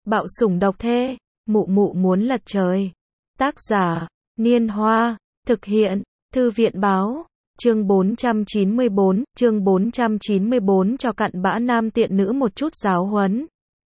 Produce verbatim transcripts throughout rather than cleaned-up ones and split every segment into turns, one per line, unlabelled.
Bạo sủng độc thê, mụ mụ muốn lật trời. Tác giả, Niên Hoa, thực hiện, Thư viện Báo, chương bốn trăm chín mươi bốn, chương bốn trăm chín mươi bốn cho cặn bã nam tiện nữ một chút giáo huấn.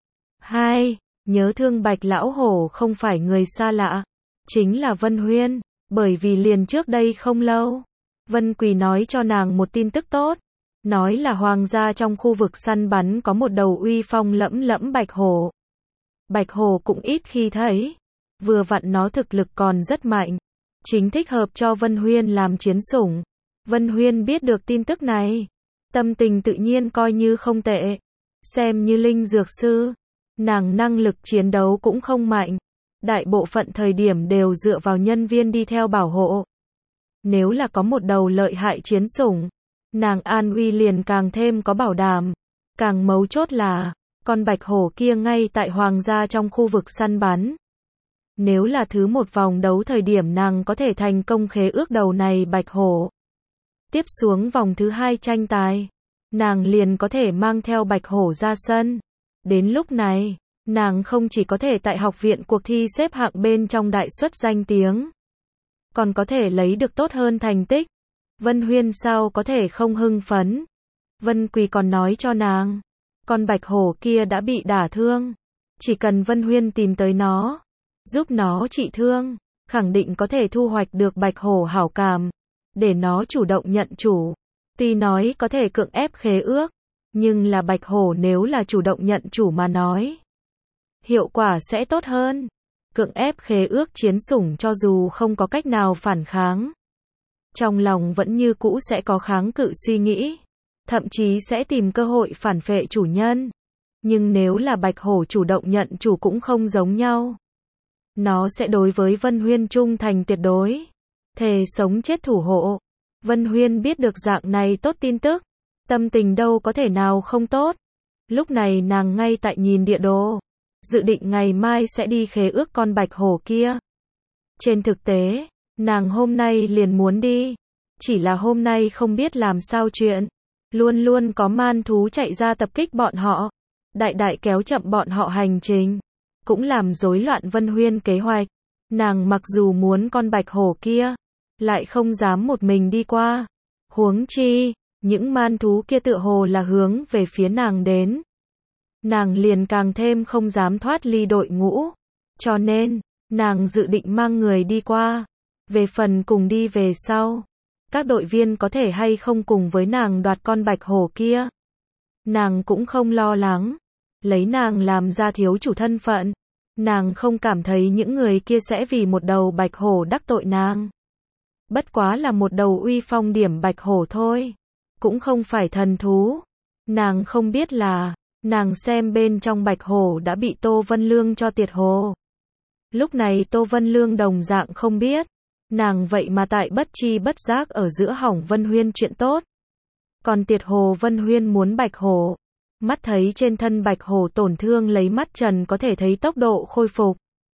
hai. Nhớ thương Bạch lão hổ không phải người xa lạ, chính là Vân Huyên, bởi vì liền trước đây không lâu, Vân Quỳ nói cho nàng một tin tức tốt, nói là hoàng gia trong khu vực săn bắn có một đầu uy phong lẫm lẫm bạch hổ. Bạch hổ cũng ít khi thấy, vừa vặn nó thực lực còn rất mạnh, chính thích hợp cho Vân Huyên làm chiến sủng. Vân Huyên biết được tin tức này, tâm tình tự nhiên coi như không tệ, xem như linh dược sư, nàng năng lực chiến đấu cũng không mạnh, đại bộ phận thời điểm đều dựa vào nhân viên đi theo bảo hộ. Nếu là có một đầu lợi hại chiến sủng, nàng an uy liền càng thêm có bảo đảm, càng mấu chốt là, con bạch hổ kia ngay tại hoàng gia trong khu vực săn bắn. Nếu là thứ một vòng đấu thời điểm nàng có thể thành công khế ước đầu này bạch hổ, tiếp xuống vòng thứ hai tranh tài, nàng liền có thể mang theo bạch hổ ra sân. Đến lúc này, nàng không chỉ có thể tại học viện cuộc thi xếp hạng bên trong đại suất danh tiếng, còn có thể lấy được tốt hơn thành tích. Vân Huyên sao có thể không hưng phấn. Vân Quỳ còn nói cho nàng, con bạch hổ kia đã bị đả thương, chỉ cần Vân Huyên tìm tới nó, giúp nó trị thương, khẳng định có thể thu hoạch được bạch hổ hảo cảm, để nó chủ động nhận chủ. Tuy nói có thể cưỡng ép khế ước, nhưng là bạch hổ nếu là chủ động nhận chủ mà nói, hiệu quả sẽ tốt hơn. Cưỡng ép khế ước chiến sủng cho dù không có cách nào phản kháng, trong lòng vẫn như cũ sẽ có kháng cự suy nghĩ, thậm chí sẽ tìm cơ hội phản phệ chủ nhân. Nhưng nếu là bạch hổ chủ động nhận chủ cũng không giống nhau. Nó sẽ đối với Vân Huyên trung thành tuyệt đối, thề sống chết thủ hộ. Vân Huyên biết được dạng này tốt tin tức, tâm tình đâu có thể nào không tốt. Lúc này nàng ngay tại nhìn địa đồ, dự định ngày mai sẽ đi khế ước con bạch hổ kia. Trên thực tế, nàng hôm nay liền muốn đi, chỉ là hôm nay không biết làm sao chuyện, luôn luôn có man thú chạy ra tập kích bọn họ, đại đại kéo chậm bọn họ hành trình, cũng làm rối loạn Vân Huyên kế hoạch. Nàng mặc dù muốn con bạch hổ kia, lại không dám một mình đi qua, huống chi, những man thú kia tựa hồ là hướng về phía nàng đến. Nàng liền càng thêm không dám thoát ly đội ngũ, cho nên, nàng dự định mang người đi qua. Về phần cùng đi về sau, các đội viên có thể hay không cùng với nàng đoạt con bạch hổ kia, nàng cũng không lo lắng. Lấy nàng làm ra thiếu chủ thân phận, nàng không cảm thấy những người kia sẽ vì một đầu bạch hổ đắc tội nàng. Bất quá là một đầu uy phong điểm bạch hổ thôi, cũng không phải thần thú. Nàng không biết là, nàng xem bên trong bạch hổ đã bị Tô Vân Lương cho tiệt hồ. Lúc này Tô Vân Lương đồng dạng không biết, nàng vậy mà tại bất chi bất giác ở giữa hỏng Vân Huyên chuyện tốt. Còn tiệt hồ Vân Huyên muốn bạch hổ, mắt thấy trên thân bạch hổ tổn thương lấy mắt trần có thể thấy tốc độ khôi phục.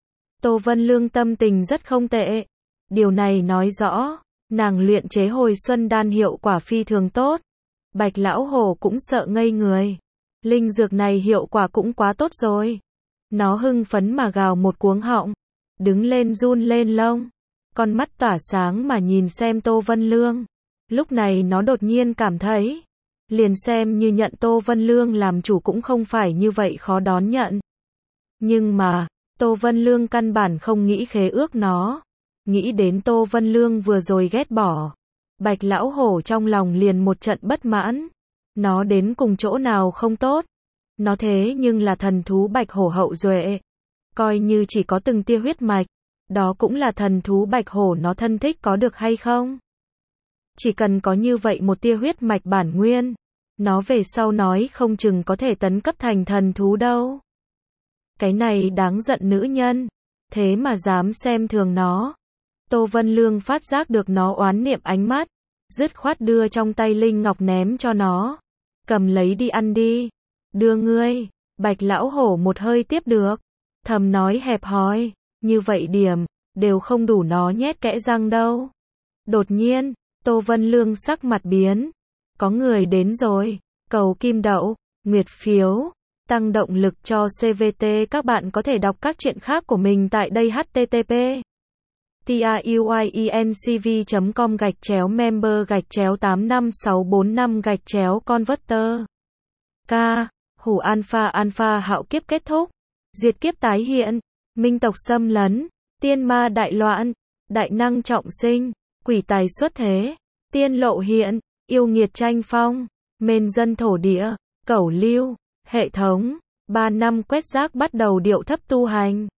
Tô Vân Lương tâm tình rất không tệ. Điều này nói rõ, nàng luyện chế hồi xuân đan hiệu quả phi thường tốt. Bạch lão hổ cũng sợ ngây người. Linh dược này hiệu quả cũng quá tốt rồi. Nó hưng phấn mà gào một cuống họng, đứng lên run lên lông, con mắt tỏa sáng mà nhìn xem Tô Vân Lương. Lúc này nó đột nhiên cảm thấy, liền xem như nhận Tô Vân Lương làm chủ cũng không phải như vậy khó đón nhận. Nhưng mà, Tô Vân Lương căn bản không nghĩ khế ước nó. Nghĩ đến Tô Vân Lương vừa rồi ghét bỏ, Bạch lão hổ trong lòng liền một trận bất mãn. Nó đến cùng chỗ nào không tốt? Nó thế nhưng là thần thú bạch hổ hậu duệ, coi như chỉ có từng tia huyết mạch, đó cũng là thần thú bạch hổ nó thân thích có được hay không? Chỉ cần có như vậy một tia huyết mạch bản nguyên, nó về sau nói không chừng có thể tấn cấp thành thần thú đâu. Cái này đáng giận nữ nhân, thế mà dám xem thường nó. Tô Vân Lương phát giác được nó oán niệm ánh mắt, dứt khoát đưa trong tay linh ngọc ném cho nó. Cầm lấy đi ăn đi. Đưa ngươi. Bạch lão hổ một hơi tiếp được, thầm nói hẹp hòi, như vậy điểm, đều không đủ nó nhét kẽ răng đâu. Đột nhiên, Tô Vân Lương sắc mặt biến. Có người đến rồi. Cầu kim đậu, nguyệt phiếu, tăng động lực cho xê vê tê. Các bạn có thể đọc các chuyện khác của mình tại đây h t t p truyencv chấm com gạch chéo member gạch chéo tám năm sáu bốn năm gạch chéo converter. K. Hủ alpha alpha hạo kiếp kết thúc. Diệt kiếp tái hiện. Minh tộc xâm lấn. Tiên ma đại loạn. Đại năng trọng sinh. Quỷ tài xuất thế. Tiên lộ hiện. Yêu nghiệt tranh phong. Mền dân thổ địa. Cẩu lưu. Hệ thống. Ba năm quét rác bắt đầu điệu thấp tu hành.